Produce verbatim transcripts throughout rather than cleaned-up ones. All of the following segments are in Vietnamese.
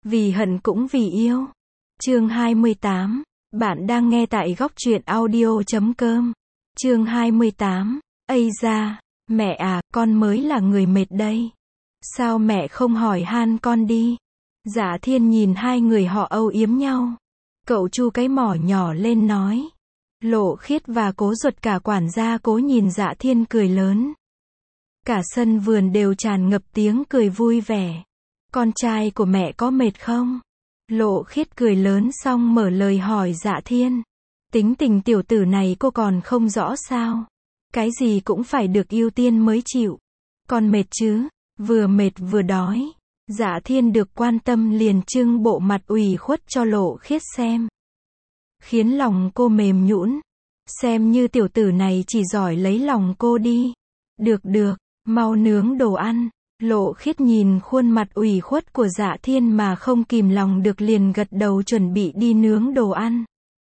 Vì hận cũng vì yêu. Chương hai mươi tám. Bạn đang nghe tại góc truyện audio chấm com. Chương hai mươi tám. Ây da, mẹ à, con mới là người mệt đây. Sao mẹ không hỏi han con đi? Dạ Thiên nhìn hai người họ âu yếm nhau. Cậu chu cái mỏ nhỏ lên nói. Lộ Khiết và Cố Duật cả quản gia Cố nhìn Dạ Thiên cười lớn. Cả sân vườn đều tràn ngập tiếng cười vui vẻ. Con trai của mẹ có mệt không? Lộ Khiết cười lớn xong mở lời hỏi Dạ Thiên. Tính tình tiểu tử này cô còn không rõ sao? Cái gì cũng phải được ưu tiên mới chịu. Con mệt chứ? Vừa mệt vừa đói. Dạ Thiên được quan tâm liền trưng bộ mặt ủy khuất cho Lộ Khiết xem. Khiến lòng cô mềm nhũn. Xem như tiểu tử này chỉ giỏi lấy lòng cô đi. Được được, mau nướng đồ ăn. Lộ Khiết nhìn khuôn mặt ủy khuất của Dạ Thiên mà không kìm lòng được liền gật đầu chuẩn bị đi nướng đồ ăn.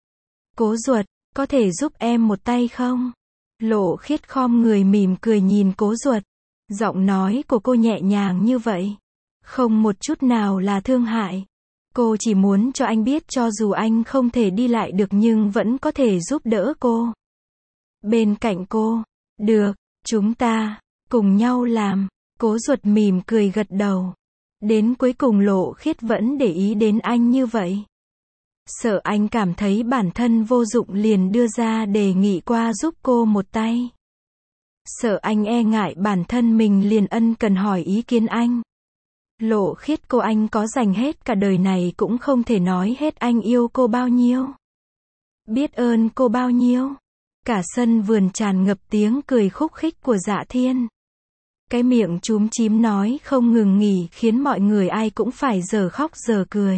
Cố Duật, có thể giúp em một tay không? Lộ Khiết khom người mỉm cười nhìn Cố Duật. Giọng nói của cô nhẹ nhàng như vậy. Không một chút nào là thương hại. Cô chỉ muốn cho anh biết cho dù anh không thể đi lại được nhưng vẫn có thể giúp đỡ cô. Bên cạnh cô. Được, chúng ta cùng nhau làm. Cố Duật mỉm cười gật đầu. Đến cuối cùng Lộ Khiết vẫn để ý đến anh như vậy. Sợ anh cảm thấy bản thân vô dụng liền đưa ra đề nghị qua giúp cô một tay. Sợ anh e ngại bản thân mình liền ân cần hỏi ý kiến anh. Lộ Khiết cô anh có dành hết cả đời này cũng không thể nói hết anh yêu cô bao nhiêu. Biết ơn cô bao nhiêu. Cả sân vườn tràn ngập tiếng cười khúc khích của Dạ Thiên. Cái miệng chúm chím nói không ngừng nghỉ khiến mọi người ai cũng phải giờ khóc giờ cười.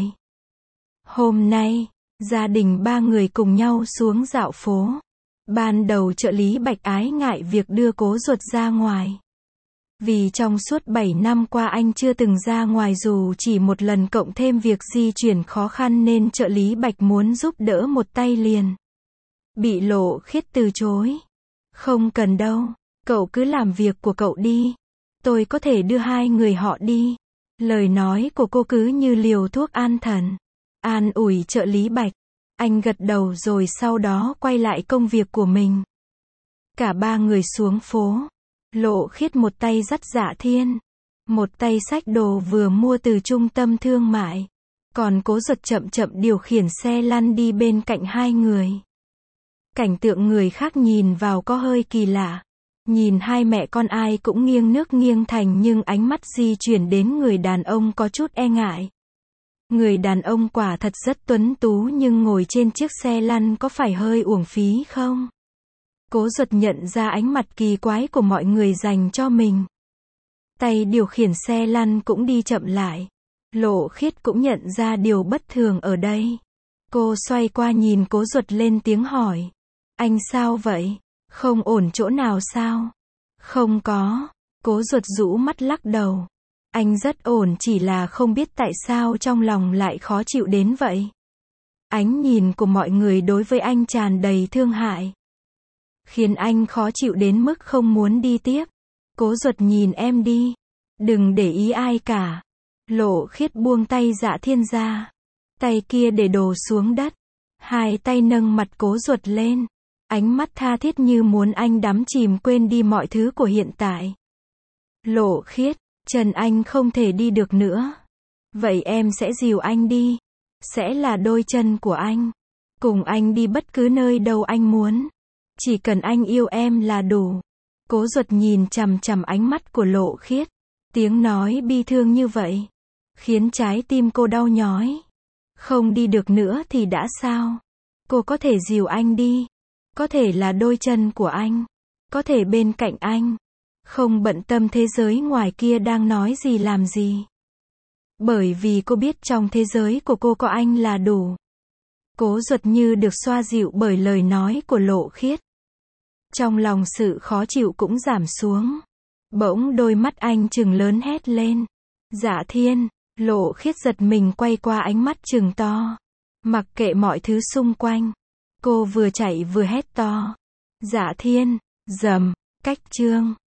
Hôm nay, gia đình ba người cùng nhau xuống dạo phố. Ban đầu trợ lý Bạch ái ngại việc đưa Cố Duật ra ngoài. Vì trong suốt bảy năm qua anh chưa từng ra ngoài dù chỉ một lần cộng thêm việc di chuyển khó khăn nên trợ lý Bạch muốn giúp đỡ một tay liền. Bị Lộ Khiết từ chối. Không cần đâu, cậu cứ làm việc của cậu đi. Tôi có thể đưa hai người họ đi. Lời nói của cô cứ như liều thuốc an thần. An ủi trợ lý Bạch. Anh gật đầu rồi sau đó quay lại công việc của mình. Cả ba người xuống phố. Lộ Khiết một tay dắt Dạ Thiên. Một tay xách đồ vừa mua từ trung tâm thương mại. Còn Cố Duật chậm chậm điều khiển xe lăn đi bên cạnh hai người. Cảnh tượng người khác nhìn vào có hơi kỳ lạ. Nhìn hai mẹ con ai cũng nghiêng nước nghiêng thành nhưng ánh mắt di chuyển đến người đàn ông có chút e ngại. Người đàn ông quả thật rất tuấn tú nhưng ngồi trên chiếc xe lăn có phải hơi uổng phí không? Cố Duật nhận ra ánh mặt kỳ quái của mọi người dành cho mình. Tay điều khiển xe lăn cũng đi chậm lại. Lộ Khiết cũng nhận ra điều bất thường ở đây. Cô xoay qua nhìn Cố Duật lên tiếng hỏi. Anh sao vậy? Không ổn chỗ nào sao? Không có. Cố Duật rũ mắt lắc đầu. Anh rất ổn chỉ là không biết tại sao trong lòng lại khó chịu đến vậy. Ánh nhìn của mọi người đối với anh tràn đầy thương hại. Khiến anh khó chịu đến mức không muốn đi tiếp. Cố Duật nhìn em đi. Đừng để ý ai cả. Lộ Khiết buông tay Dạ Thiên ra. Tay kia để đồ xuống đất. Hai tay nâng mặt Cố Duật lên. Ánh mắt tha thiết như muốn anh đắm chìm quên đi mọi thứ của hiện tại. Lộ Khiết, chân anh không thể đi được nữa. Vậy em sẽ dìu anh đi. Sẽ là đôi chân của anh. Cùng anh đi bất cứ nơi đâu anh muốn. Chỉ cần anh yêu em là đủ. Cố Duật nhìn chằm chằm ánh mắt của Lộ Khiết. Tiếng nói bi thương như vậy. Khiến trái tim cô đau nhói. Không đi được nữa thì đã sao? Cô có thể dìu anh đi. Có thể là đôi chân của anh. Có thể bên cạnh anh. Không bận tâm thế giới ngoài kia đang nói gì làm gì. Bởi vì cô biết trong thế giới của cô có anh là đủ. Cố Duật như được xoa dịu bởi lời nói của Lộ Khiết. Trong lòng sự khó chịu cũng giảm xuống. Bỗng đôi mắt anh trừng lớn hét lên. Dạ Thiên, Lộ Khiết giật mình quay qua ánh mắt trừng to. Mặc kệ mọi thứ xung quanh. Cô vừa chạy vừa hét to. Dạ Thiên, dầm, cách chương.